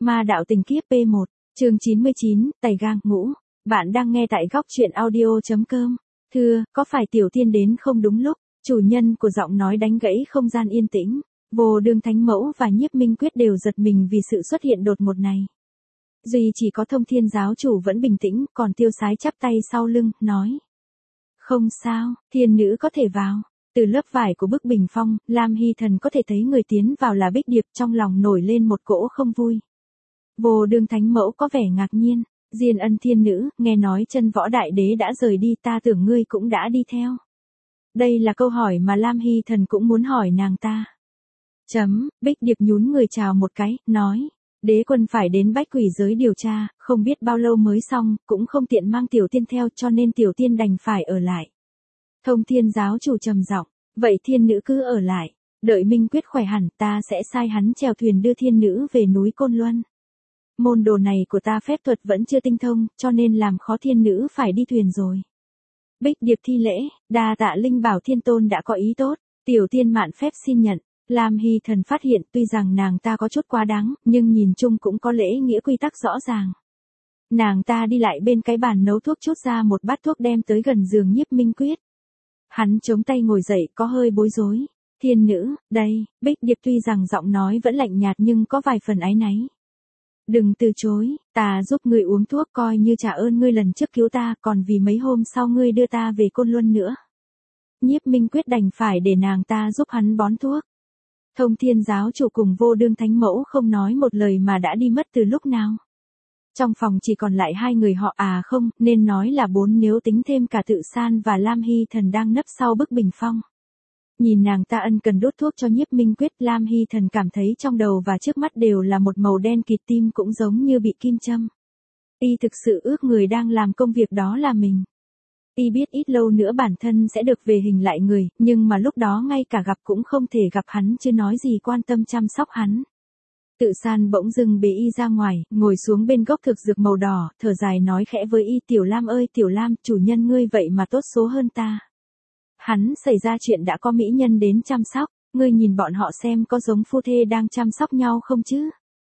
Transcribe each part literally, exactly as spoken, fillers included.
Ma đạo tình kiếp P một, chương chín mươi chín, tẩy gang ngũ. Bạn đang nghe tại góc truyện audio.com. Thưa, có phải tiểu tiên đến không đúng lúc? Chủ nhân của giọng nói đánh gãy không gian yên tĩnh. Vô Đương Thánh Mẫu và Nhiếp Minh Quyết đều giật mình vì sự xuất hiện đột ngột này. Duy chỉ có Thông Thiên giáo chủ vẫn bình tĩnh, còn Tiêu Sái chắp tay sau lưng, nói. Không sao, thiên nữ có thể vào. Từ lớp vải của bức bình phong, Lam Hy Thần có thể thấy người tiến vào là Bích Điệp, trong lòng nổi lên một cỗ không vui. Vô Đương Thánh Mẫu có vẻ ngạc nhiên. Diên Ân thiên nữ, nghe nói chân võ đại đế đã rời đi, ta tưởng ngươi cũng đã đi theo. Đây là câu hỏi mà Lam Hy Thần cũng muốn hỏi nàng ta. Chấm, Bích Điệp nhún người chào một cái, nói. Đế quân phải đến Bách Quỷ giới điều tra, không biết bao lâu mới xong, cũng không tiện mang tiểu tiên theo cho nên tiểu tiên đành phải ở lại. Thông Thiên giáo chủ trầm giọng, vậy thiên nữ cứ ở lại, đợi Minh Quyết khỏe hẳn ta sẽ sai hắn chèo thuyền đưa thiên nữ về núi Côn Luân. Môn đồ này của ta phép thuật vẫn chưa tinh thông, cho nên làm khó thiên nữ phải đi thuyền rồi. Bích Điệp thi lễ, đa tạ Linh Bảo Thiên Tôn đã có ý tốt, tiểu tiên mạn phép xin nhận. Lam Hy Thần phát hiện tuy rằng nàng ta có chút quá đáng, nhưng nhìn chung cũng có lễ nghĩa quy tắc rõ ràng. Nàng ta đi lại bên cái bàn nấu thuốc chút ra một bát thuốc đem tới gần giường Nhiếp Minh Quyết. Hắn chống tay ngồi dậy có hơi bối rối. Thiên nữ, đây, Bích Điệp tuy rằng giọng nói vẫn lạnh nhạt nhưng có vài phần áy náy. Đừng từ chối, ta giúp ngươi uống thuốc coi như trả ơn ngươi lần trước cứu ta, còn vì mấy hôm sau ngươi đưa ta về Côn Luân nữa. Nhiếp Minh Quyết đành phải để nàng ta giúp hắn bón thuốc. Thông Thiên giáo chủ cùng Vô Đương Thánh Mẫu không nói một lời mà đã đi mất từ lúc nào. Trong phòng chỉ còn lại hai người họ à không, nên nói là bốn nếu tính thêm cả Tự San và Lam Hy Thần đang nấp sau bức bình phong. Nhìn nàng ta ân cần đốt thuốc cho Nhiếp Minh Quyết, Lam Hy Thần cảm thấy trong đầu và trước mắt đều là một màu đen kịt, tim cũng giống như bị kim châm. Y thực sự ước người đang làm công việc đó là mình. Y biết ít lâu nữa bản thân sẽ được về hình lại người, nhưng mà lúc đó ngay cả gặp cũng không thể gặp hắn chứ nói gì quan tâm chăm sóc hắn. Tự San bỗng dưng bế Y ra ngoài, ngồi xuống bên gốc thực dược màu đỏ, thở dài nói khẽ với Y, Tiểu Lam ơi Tiểu Lam, chủ nhân ngươi vậy mà tốt số hơn ta. Hắn xảy ra chuyện đã có mỹ nhân đến chăm sóc, ngươi nhìn bọn họ xem có giống phu thê đang chăm sóc nhau không chứ?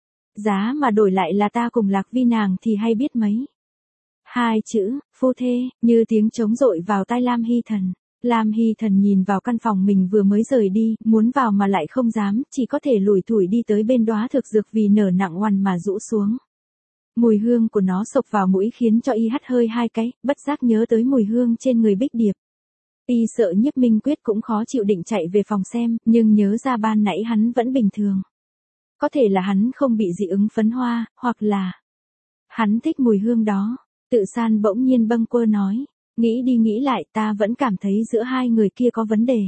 Giá mà đổi lại là ta cùng Lạc Vi nàng thì hay biết mấy. Hai chữ, phu thê, như tiếng trống dội vào tai Lam Hy Thần. Lam Hy Thần nhìn vào căn phòng mình vừa mới rời đi, muốn vào mà lại không dám, chỉ có thể lủi thủi đi tới bên đóa thực dược vì nở nặng oằn mà rũ xuống. Mùi hương của nó xộc vào mũi khiến cho Y hắt hơi hai cái, bất giác nhớ tới mùi hương trên người Bích Điệp. Y sợ Nhiếp Minh Quyết cũng khó chịu định chạy về phòng xem, nhưng nhớ ra ban nãy hắn vẫn bình thường. Có thể là hắn không bị dị ứng phấn hoa, hoặc là hắn thích mùi hương đó. Tự San bỗng nhiên bâng quơ nói, nghĩ đi nghĩ lại ta vẫn cảm thấy giữa hai người kia có vấn đề.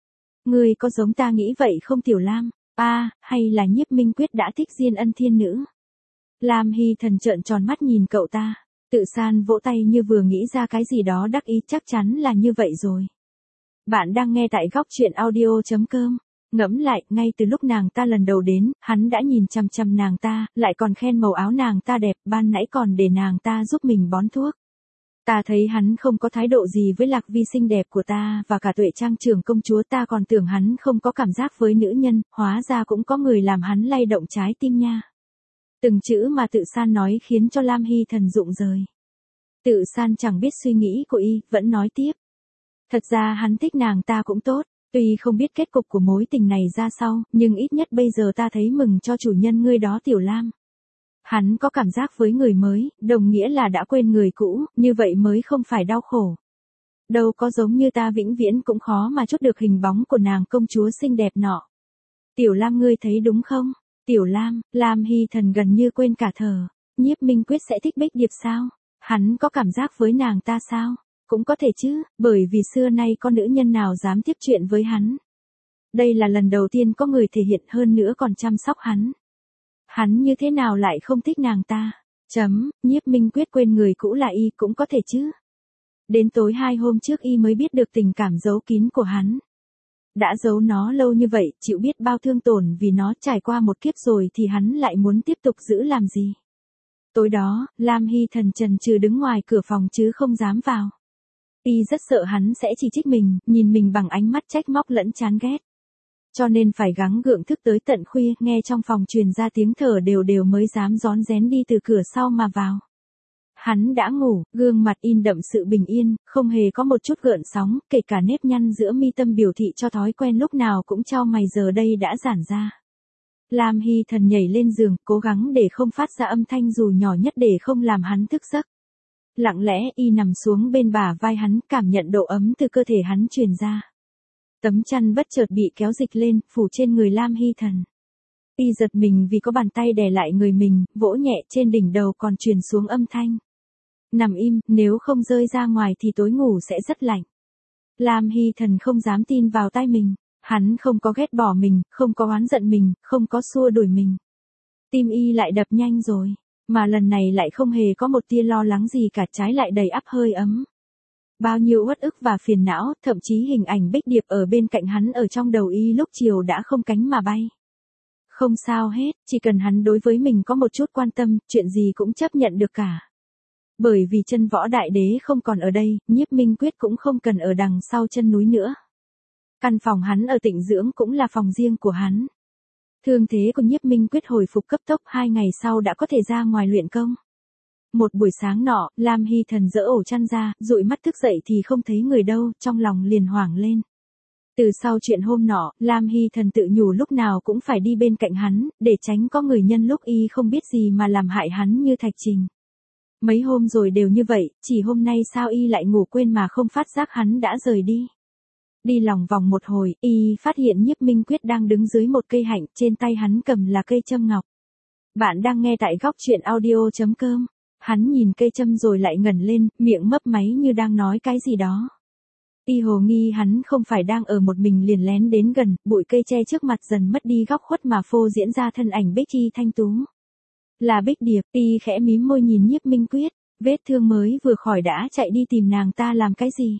Ngươi có giống ta nghĩ vậy không Tiểu Lam? À, hay là Nhiếp Minh Quyết đã thích Diên Ân thiên nữ? Lam Hy Thần trợn tròn mắt nhìn cậu ta. Tự San vỗ tay như vừa nghĩ ra cái gì đó đắc ý, chắc chắn là như vậy rồi. Bạn đang nghe tại góc truyện audio.com. Ngẫm lại, ngay từ lúc nàng ta lần đầu đến, hắn đã nhìn chằm chằm nàng ta, lại còn khen màu áo nàng ta đẹp, ban nãy còn để nàng ta giúp mình bón thuốc. Ta thấy hắn không có thái độ gì với Lạc Vi xinh đẹp của ta, và cả Tuệ Trang trưởng công chúa, ta còn tưởng hắn không có cảm giác với nữ nhân, hóa ra cũng có người làm hắn lay động trái tim nha. Từng chữ mà Tự San nói khiến cho Lam Hy Thần rụng rời. Tự San chẳng biết suy nghĩ của Y, vẫn nói tiếp. Thật ra hắn thích nàng ta cũng tốt. Tuy không biết kết cục của mối tình này ra sao, nhưng ít nhất bây giờ ta thấy mừng cho chủ nhân ngươi đó Tiểu Lam. Hắn có cảm giác với người mới, đồng nghĩa là đã quên người cũ, như vậy mới không phải đau khổ. Đâu có giống như ta vĩnh viễn cũng khó mà chốt được hình bóng của nàng công chúa xinh đẹp nọ. Tiểu Lam ngươi thấy đúng không? Tiểu Lam, Lam Hy Thần gần như quên cả thở. Nhiếp Minh Quyết sẽ thích Bích Điệp sao? Hắn có cảm giác với nàng ta sao? Cũng có thể chứ, bởi vì xưa nay có nữ nhân nào dám tiếp chuyện với hắn. Đây là lần đầu tiên có người thể hiện, hơn nữa còn chăm sóc hắn. Hắn như thế nào lại không thích nàng ta? Chấm, Nhiếp Minh Quyết quên người cũ là Y cũng có thể chứ. Đến tối hai hôm trước Y mới biết được tình cảm giấu kín của hắn. Đã giấu nó lâu như vậy, chịu biết bao thương tổn vì nó, trải qua một kiếp rồi thì hắn lại muốn tiếp tục giữ làm gì? Tối đó, Lam Hy Thần chần chừ đứng ngoài cửa phòng chứ không dám vào. Y rất sợ hắn sẽ chỉ trích mình, nhìn mình bằng ánh mắt trách móc lẫn chán ghét. Cho nên phải gắng gượng thức tới tận khuya, nghe trong phòng truyền ra tiếng thở đều đều mới dám rón rén đi từ cửa sau mà vào. Hắn đã ngủ, gương mặt in đậm sự bình yên, không hề có một chút gợn sóng, kể cả nếp nhăn giữa mi tâm biểu thị cho thói quen lúc nào cũng chau mày giờ đây đã giãn ra. Lam Hy Thần nhảy lên giường, cố gắng để không phát ra âm thanh dù nhỏ nhất để không làm hắn thức giấc. Lặng lẽ y nằm xuống bên bả vai hắn, cảm nhận độ ấm từ cơ thể hắn truyền ra. Tấm chăn bất chợt bị kéo dịch lên, phủ trên người Lam Hy Thần. Y giật mình vì có bàn tay đè lại người mình, vỗ nhẹ trên đỉnh đầu còn truyền xuống âm thanh. Nằm im, nếu không rơi ra ngoài thì tối ngủ sẽ rất lạnh. Lam Hy Thần không dám tin vào tai mình. Hắn không có ghét bỏ mình, không có oán giận mình, không có xua đuổi mình. Tim y lại đập nhanh rồi, mà lần này lại không hề có một tia lo lắng gì cả, trái lại đầy ắp hơi ấm. Bao nhiêu uất ức và phiền não, thậm chí hình ảnh Bích Điệp ở bên cạnh hắn ở trong đầu y lúc chiều đã không cánh mà bay. Không sao hết, chỉ cần hắn đối với mình có một chút quan tâm, chuyện gì cũng chấp nhận được cả. Bởi vì chân võ đại đế không còn ở đây, Nhiếp Minh Quyết cũng không cần ở đằng sau chân núi nữa. Căn phòng hắn ở Tịnh Dưỡng cũng là phòng riêng của hắn. Thương thế của Nhiếp Minh Quyết hồi phục cấp tốc, hai ngày sau đã có thể ra ngoài luyện công. Một buổi sáng nọ, Lam Hy Thần dỡ ổ chăn ra, dụi mắt thức dậy thì không thấy người đâu, trong lòng liền hoảng lên. Từ sau chuyện hôm nọ, Lam Hy Thần tự nhủ lúc nào cũng phải đi bên cạnh hắn, để tránh có người nhân lúc y không biết gì mà làm hại hắn như Thạch Trình. Mấy hôm rồi đều như vậy, chỉ hôm nay sao y lại ngủ quên mà không phát giác hắn đã rời đi. Đi lòng vòng một hồi, y phát hiện Nhiếp Minh Quyết đang đứng dưới một cây hạnh, trên tay hắn cầm là cây châm ngọc. Bạn đang nghe tại góc truyện audio chấm com. Hắn nhìn cây châm rồi lại ngẩng lên, miệng mấp máy như đang nói cái gì đó. Y hồ nghi hắn không phải đang ở một mình liền lén đến gần, bụi cây che trước mặt dần mất đi góc khuất mà phô diễn ra thân ảnh Bích Chi thanh tú. Là Bích Điệp, y khẽ mím môi nhìn Nhiếp Minh Quyết, vết thương mới vừa khỏi đã chạy đi tìm nàng ta làm cái gì?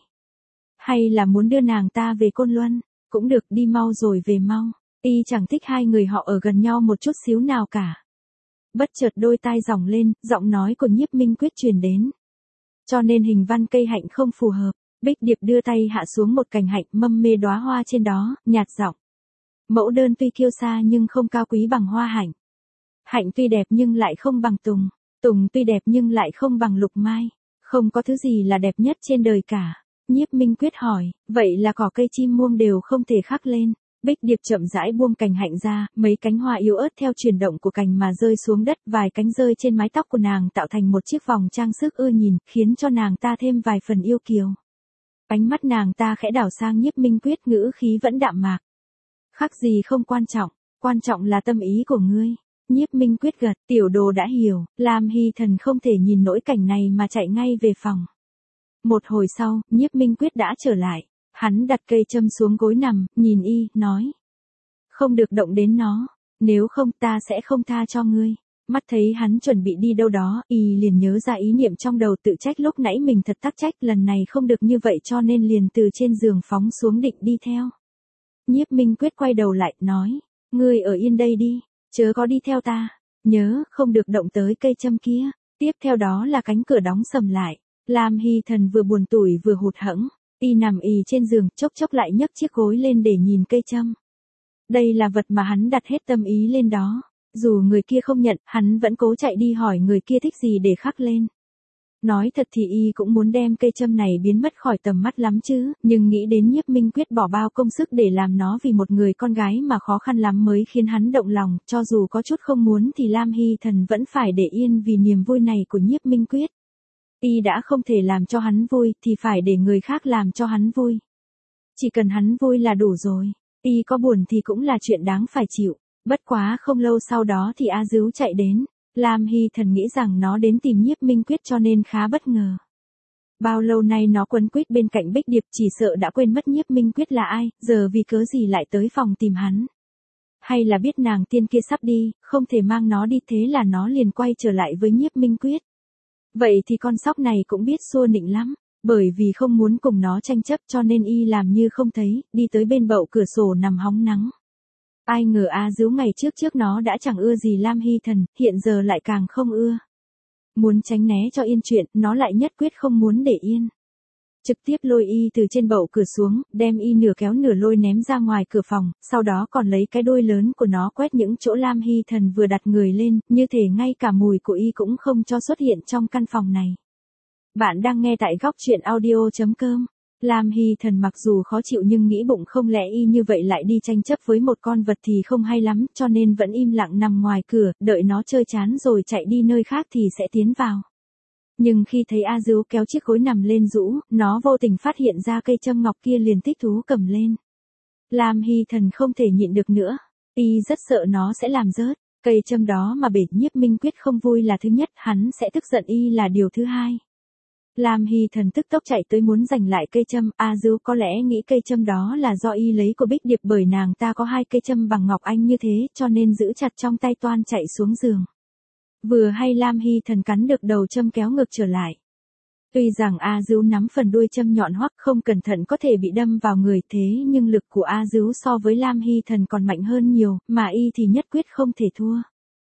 Hay là muốn đưa nàng ta về Côn Luân? Cũng được, đi mau rồi về mau. Y chẳng thích hai người họ ở gần nhau một chút xíu nào cả. Bất chợt đôi tai giỏng lên, giọng nói của Nhiếp Minh Quyết truyền đến. Cho nên hình văn cây hạnh không phù hợp. Bích Điệp đưa tay hạ xuống một cành hạnh, mâm mê đóa hoa trên đó, nhạt giọng. Mẫu đơn tuy kiêu sa nhưng không cao quý bằng hoa hạnh. Hạnh tuy đẹp nhưng lại không bằng tùng. Tùng tuy đẹp nhưng lại không bằng lục mai. Không có thứ gì là đẹp nhất trên đời cả. Nhiếp Minh Quyết hỏi, vậy là cỏ cây chim muông đều không thể khắc lên. Bích Điệp chậm rãi buông cành hạnh ra, mấy cánh hoa yếu ớt theo chuyển động của cành mà rơi xuống đất, vài cánh rơi trên mái tóc của nàng tạo thành một chiếc vòng trang sức ưa nhìn, khiến cho nàng ta thêm vài phần yêu kiều. Ánh mắt nàng ta khẽ đảo sang Nhiếp Minh Quyết, ngữ khí vẫn đạm mạc. Khắc gì không quan trọng, quan trọng là tâm ý của ngươi. Nhiếp Minh Quyết gật, tiểu đồ đã hiểu, Lam Hy Thần không thể nhìn nỗi cảnh này mà chạy ngay về phòng. Một hồi sau, Nhiếp Minh Quyết đã trở lại. Hắn đặt cây châm xuống gối nằm, nhìn y, nói. Không được động đến nó, nếu không ta sẽ không tha cho ngươi. Mắt thấy hắn chuẩn bị đi đâu đó, y liền nhớ ra ý niệm trong đầu tự trách lúc nãy mình thật tắc trách, lần này không được như vậy cho nên liền từ trên giường phóng xuống định đi theo. Nhiếp Minh Quyết quay đầu lại, nói. Ngươi ở yên đây đi, chớ có đi theo ta. Nhớ, không được động tới cây châm kia. Tiếp theo đó là cánh cửa đóng sầm lại. Lam Hy Thần vừa buồn tủi vừa hụt hẫng. Y nằm ì trên giường, chốc chốc lại nhấc chiếc gối lên để nhìn cây châm. Đây là vật mà hắn đặt hết tâm ý lên đó. Dù người kia không nhận, hắn vẫn cố chạy đi hỏi người kia thích gì để khắc lên. Nói thật thì y cũng muốn đem cây châm này biến mất khỏi tầm mắt lắm chứ, nhưng nghĩ đến Nhiếp Minh Quyết bỏ bao công sức để làm nó vì một người con gái mà khó khăn lắm mới khiến hắn động lòng, cho dù có chút không muốn thì Lam Hy Thần vẫn phải để yên vì niềm vui này của Nhiếp Minh Quyết. Y đã không thể làm cho hắn vui thì phải để người khác làm cho hắn vui. Chỉ cần hắn vui là đủ rồi. Y có buồn thì cũng là chuyện đáng phải chịu. Bất quá không lâu sau đó thì A Dứu chạy đến. Lam Hy Thần nghĩ rằng nó đến tìm Nhiếp Minh Quyết cho nên khá bất ngờ. Bao lâu nay nó quấn quýt bên cạnh Bích Điệp chỉ sợ đã quên mất Nhiếp Minh Quyết là ai, giờ vì cớ gì lại tới phòng tìm hắn. Hay là biết nàng tiên kia sắp đi, không thể mang nó đi thế là nó liền quay trở lại với Nhiếp Minh Quyết. Vậy thì con sóc này cũng biết xua nịnh lắm, bởi vì không muốn cùng nó tranh chấp cho nên y làm như không thấy, đi tới bên bậu cửa sổ nằm hóng nắng. Ai ngờ A Dứu ngày trước trước nó đã chẳng ưa gì Lam Hy Thần, hiện giờ lại càng không ưa. Muốn tránh né cho yên chuyện, nó lại nhất quyết không muốn để yên. trực tiếp lôi y từ trên bậu cửa xuống, đem y nửa kéo nửa lôi ném ra ngoài cửa phòng, sau đó còn lấy cái đuôi lớn của nó quét những chỗ Lam Hy Thần vừa đặt người lên, như thể ngay cả mùi của y cũng không cho xuất hiện trong căn phòng này. Bạn đang nghe tại góc truyện audio.com. Lam Hy Thần mặc dù khó chịu nhưng nghĩ bụng không lẽ y như vậy lại đi tranh chấp với một con vật thì không hay lắm, cho nên vẫn im lặng nằm ngoài cửa, đợi nó chơi chán rồi chạy đi nơi khác thì sẽ tiến vào. Nhưng khi thấy A Dứu kéo chiếc gối nằm lên rũ, nó vô tình phát hiện ra cây châm ngọc kia liền thích thú cầm lên. Lam Hy Thần không thể nhịn được nữa, y rất sợ nó sẽ làm rớt cây châm đó mà bể. Nhiếp Minh Quyết không vui là thứ nhất, hắn sẽ tức giận y là điều thứ hai. Lam Hy Thần tức tốc chạy tới muốn giành lại cây châm, A Dứu có lẽ nghĩ cây châm đó là do y lấy của Bích Điệp bởi nàng ta có hai cây châm bằng ngọc anh như thế cho nên giữ chặt trong tay toan chạy xuống giường. Vừa hay Lam Hy Thần cắn được đầu châm kéo ngược trở lại. Tuy rằng A Dứu nắm phần đuôi châm nhọn hoắc không cẩn thận có thể bị đâm vào người thế nhưng lực của A Dứu so với Lam Hy Thần còn mạnh hơn nhiều, mà y thì nhất quyết không thể thua.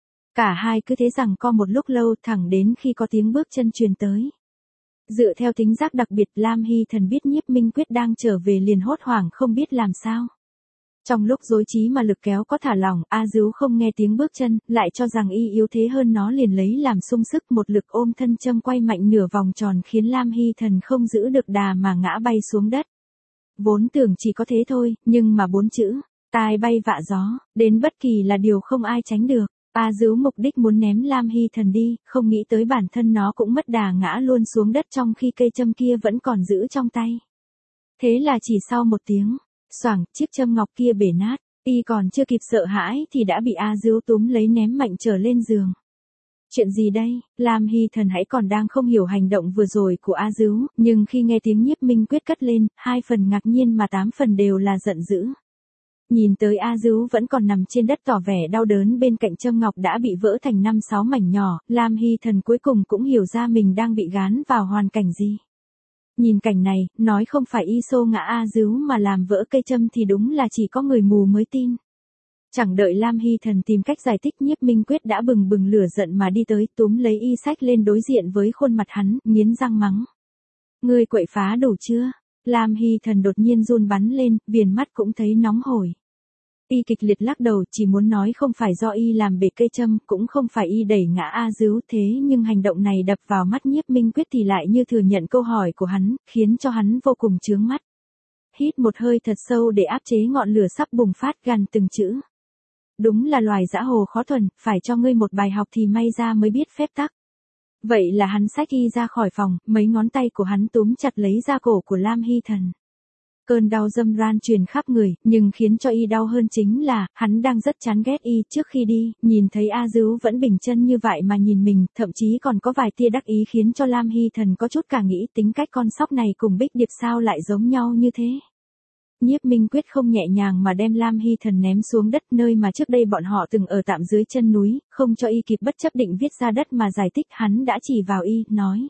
Cả hai cứ thế giằng co một lúc lâu thẳng đến khi có tiếng bước chân truyền tới. Dựa theo tính giác đặc biệt, Lam Hy Thần biết Nhiếp Minh Quyết đang trở về liền hốt hoảng không biết làm sao. Trong lúc rối trí mà lực kéo có thả lỏng, A Dứu không nghe tiếng bước chân, lại cho rằng y yếu thế hơn nó liền lấy làm sung sức một lực ôm thân châm quay mạnh nửa vòng tròn khiến Lam Hy Thần không giữ được đà mà ngã bay xuống đất. Vốn tưởng chỉ có thế thôi, nhưng mà bốn chữ, tai bay vạ gió, đến bất kỳ là điều không ai tránh được. A Dứu mục đích muốn ném Lam Hy Thần đi, không nghĩ tới bản thân nó cũng mất đà ngã luôn xuống đất trong khi cây châm kia vẫn còn giữ trong tay. Thế là chỉ sau một tiếng, xoảng, chiếc châm ngọc kia bể nát, y còn chưa kịp sợ hãi thì đã bị A Dứu túm lấy ném mạnh trở lên giường. Chuyện gì đây? Lam Hy Thần hãy còn đang không hiểu hành động vừa rồi của A Dứu, nhưng khi nghe tiếng Nhiếp Minh Quyết cất lên, hai phần ngạc nhiên mà tám phần đều là giận dữ. Nhìn tới A Dứu vẫn còn nằm trên đất tỏ vẻ đau đớn bên cạnh châm ngọc đã bị vỡ thành năm sáu mảnh nhỏ, Lam Hy Thần cuối cùng cũng hiểu ra mình đang bị gán vào hoàn cảnh gì. Nhìn cảnh này, nói không phải y xô ngã A Dứu mà làm vỡ cây châm thì đúng là chỉ có người mù mới tin. Chẳng đợi Lam Hy Thần tìm cách giải thích, Nhiếp Minh Quyết đã bừng bừng lửa giận mà đi tới túm lấy y xách lên đối diện với khuôn mặt hắn, nghiến răng mắng. Ngươi quậy phá đủ chưa? Lam Hy Thần đột nhiên run bắn lên, viền mắt cũng thấy nóng hổi. Y kịch liệt lắc đầu, chỉ muốn nói không phải do y làm bể cây châm, cũng không phải y đẩy ngã A Dứu, thế nhưng hành động này đập vào mắt Nhiếp Minh Quyết thì lại như thừa nhận câu hỏi của hắn, khiến cho hắn vô cùng chướng mắt. Hít một hơi thật sâu để áp chế ngọn lửa sắp bùng phát, gằn từng chữ. Đúng là loài dã hồ khó thuần, phải cho ngươi một bài học thì may ra mới biết phép tắc. Vậy là hắn xách y ra khỏi phòng, mấy ngón tay của hắn túm chặt lấy da cổ của Lam Hy Thần. Cơn đau dâm ran truyền khắp người, nhưng khiến cho y đau hơn chính là, hắn đang rất chán ghét y. Trước khi đi, nhìn thấy A Dứu vẫn bình chân như vậy mà nhìn mình, thậm chí còn có vài tia đắc ý khiến cho Lam Hy Thần có chút cả nghĩ tính cách con sóc này cùng Bích Điệp sao lại giống nhau như thế. Nhiếp Minh Quyết không nhẹ nhàng mà đem Lam Hy Thần ném xuống đất nơi mà trước đây bọn họ từng ở tạm dưới chân núi, không cho y kịp bất chấp định viết ra đất mà giải thích, hắn đã chỉ vào y, nói.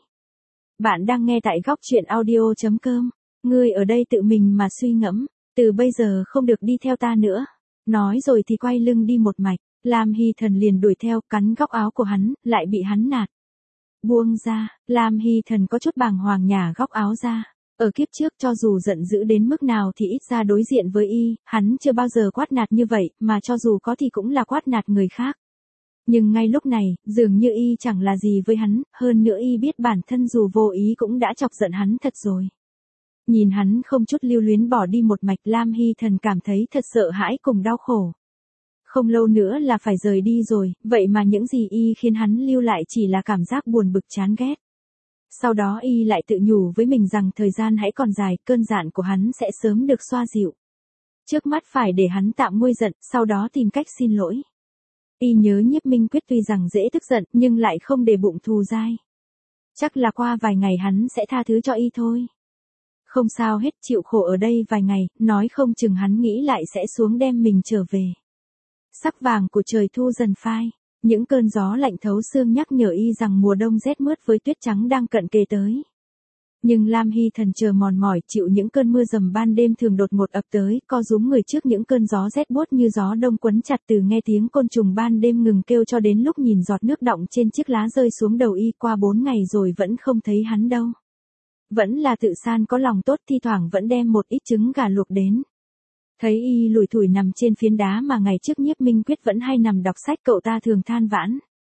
Bạn đang nghe tại góc truyện audio.com. Ngươi ở đây tự mình mà suy ngẫm, từ bây giờ không được đi theo ta nữa. Nói rồi thì quay lưng đi một mạch, Lam Hy Thần liền đuổi theo, cắn góc áo của hắn, lại bị hắn nạt. Buông ra, Lam Hy Thần có chút bàng hoàng nhả góc áo ra. Ở kiếp trước cho dù giận dữ đến mức nào thì ít ra đối diện với y, hắn chưa bao giờ quát nạt như vậy, mà cho dù có thì cũng là quát nạt người khác. Nhưng ngay lúc này, dường như y chẳng là gì với hắn, hơn nữa y biết bản thân dù vô ý cũng đã chọc giận hắn thật rồi. Nhìn hắn không chút lưu luyến bỏ đi một mạch, Lam Hy Thần cảm thấy thật sợ hãi cùng đau khổ. Không lâu nữa là phải rời đi rồi, vậy mà những gì y khiến hắn lưu lại chỉ là cảm giác buồn bực chán ghét. Sau đó y lại tự nhủ với mình rằng thời gian hãy còn dài, cơn giận của hắn sẽ sớm được xoa dịu. Trước mắt phải để hắn tạm nguôi giận, sau đó tìm cách xin lỗi. Y nhớ Nhiếp Minh Quyết tuy rằng dễ tức giận, nhưng lại không để bụng thù dai. Chắc là qua vài ngày hắn sẽ tha thứ cho y thôi. Không sao hết, chịu khổ ở đây vài ngày, nói không chừng hắn nghĩ lại sẽ xuống đem mình trở về. Sắc vàng của trời thu dần phai. Những cơn gió lạnh thấu xương nhắc nhở y rằng mùa đông rét mướt với tuyết trắng đang cận kề tới. Nhưng Lam Hy Thần chờ mòn mỏi chịu những cơn mưa rầm ban đêm thường đột ngột ập tới, co rúm người trước những cơn gió rét buốt như gió đông quấn chặt, từ nghe tiếng côn trùng ban đêm ngừng kêu cho đến lúc nhìn giọt nước đọng trên chiếc lá rơi xuống đầu y, qua bốn ngày rồi vẫn không thấy hắn đâu. Vẫn là Tự San có lòng tốt, thi thoảng vẫn đem một ít trứng gà luộc đến. Thấy y lủi thủi nằm trên phiến đá mà ngày trước Nhiếp Minh Quyết vẫn hay nằm đọc sách, cậu ta thường than vãn.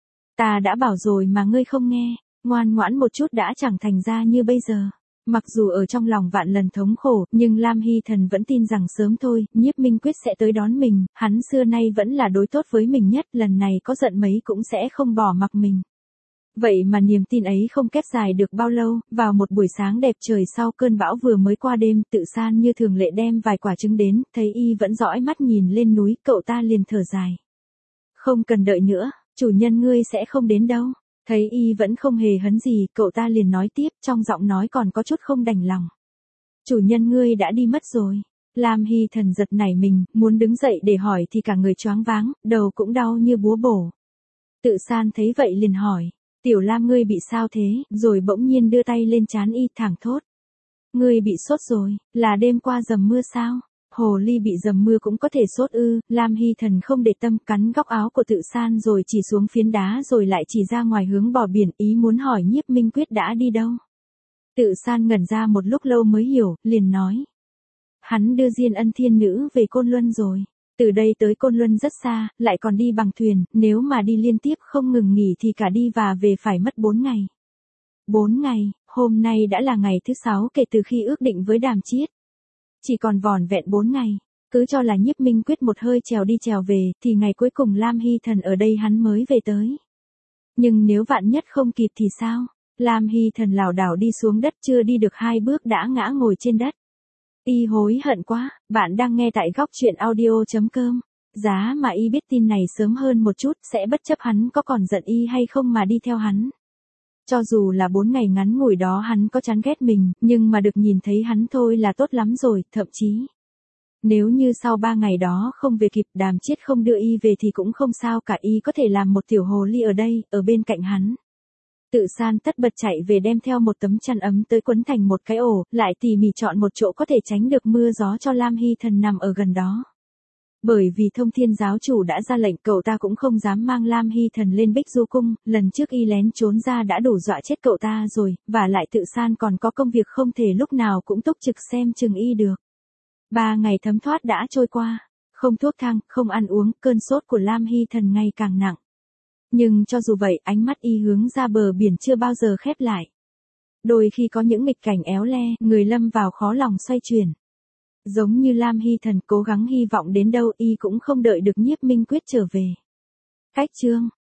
Ta đã bảo rồi mà ngươi không nghe, ngoan ngoãn một chút đã chẳng thành ra như bây giờ. Mặc dù ở trong lòng vạn lần thống khổ, nhưng Lam Hy Thần vẫn tin rằng sớm thôi, Nhiếp Minh Quyết sẽ tới đón mình, hắn xưa nay vẫn là đối tốt với mình nhất, lần này có giận mấy cũng sẽ không bỏ mặc mình. Vậy mà niềm tin ấy không kéo dài được bao lâu, vào một buổi sáng đẹp trời sau cơn bão vừa mới qua đêm, Tự San như thường lệ đem vài quả trứng đến, thấy y vẫn dõi mắt nhìn lên núi, cậu ta liền thở dài. Không cần đợi nữa, chủ nhân ngươi sẽ không đến đâu. Thấy y vẫn không hề hấn gì, cậu ta liền nói tiếp, trong giọng nói còn có chút không đành lòng. Chủ nhân ngươi đã đi mất rồi. Lam Hy Thần giật nảy mình, muốn đứng dậy để hỏi thì cả người choáng váng, đầu cũng đau như búa bổ. Tự San thấy vậy liền hỏi, Tiểu Lam ngươi bị sao thế, rồi bỗng nhiên đưa tay lên trán y thẳng thốt. Ngươi bị sốt rồi, là đêm qua dầm mưa sao? Hồ ly bị dầm mưa cũng có thể sốt ư? Lam Hy Thần không để tâm, cắn góc áo của Tự San rồi chỉ xuống phiến đá rồi lại chỉ ra ngoài hướng bờ biển, ý muốn hỏi Nhiếp Minh Quyết đã đi đâu. Tự San ngẩn ra một lúc lâu mới hiểu, liền nói. Hắn đưa Diên Ân Thiên Nữ về Côn Luân rồi. Từ đây tới Côn Luân rất xa, lại còn đi bằng thuyền, nếu mà đi liên tiếp không ngừng nghỉ thì cả đi và về phải mất bốn ngày. Bốn ngày, hôm nay đã là ngày thứ sáu kể từ khi ước định với Đàm Chiết. Chỉ còn vỏn vẹn bốn ngày, cứ cho là Nhiếp Minh Quyết một hơi trèo đi trèo về, thì ngày cuối cùng Lam Hy Thần ở đây hắn mới về tới. Nhưng nếu vạn nhất không kịp thì sao? Lam Hy Thần lảo đảo đi xuống đất, chưa đi được hai bước đã ngã ngồi trên đất. Y hối hận quá, bạn đang nghe tại góc truyện audio chấm com. Giá mà y biết tin này sớm hơn một chút, sẽ bất chấp hắn có còn giận y hay không mà đi theo hắn. Cho dù là bốn ngày ngắn ngủi đó hắn có chán ghét mình, nhưng mà được nhìn thấy hắn thôi là tốt lắm rồi, thậm chí. Nếu như sau ba ngày đó không về kịp, Đàm Chiết không đưa y về thì cũng không sao cả, y có thể làm một tiểu hồ ly ở đây, ở bên cạnh hắn. Tự San tất bật chạy về đem theo một tấm chăn ấm tới quấn thành một cái ổ, lại tỉ mỉ chọn một chỗ có thể tránh được mưa gió cho Lam Hy Thần nằm ở gần đó. Bởi vì Thông Thiên giáo chủ đã ra lệnh, cậu ta cũng không dám mang Lam Hy Thần lên Bích Du Cung, lần trước y lén trốn ra đã đủ dọa chết cậu ta rồi, và lại Tự San còn có công việc không thể lúc nào cũng túc trực xem chừng y được. Ba ngày thấm thoát đã trôi qua, không thuốc thang, không ăn uống, cơn sốt của Lam Hy Thần ngày càng nặng. Nhưng cho dù vậy, ánh mắt y hướng ra bờ biển chưa bao giờ khép lại. Đôi khi có những nghịch cảnh éo le, người lâm vào khó lòng xoay chuyển. Giống như Lam Hy Thần cố gắng hy vọng đến đâu y cũng không đợi được Nhiếp Minh Quyết trở về. Cách chương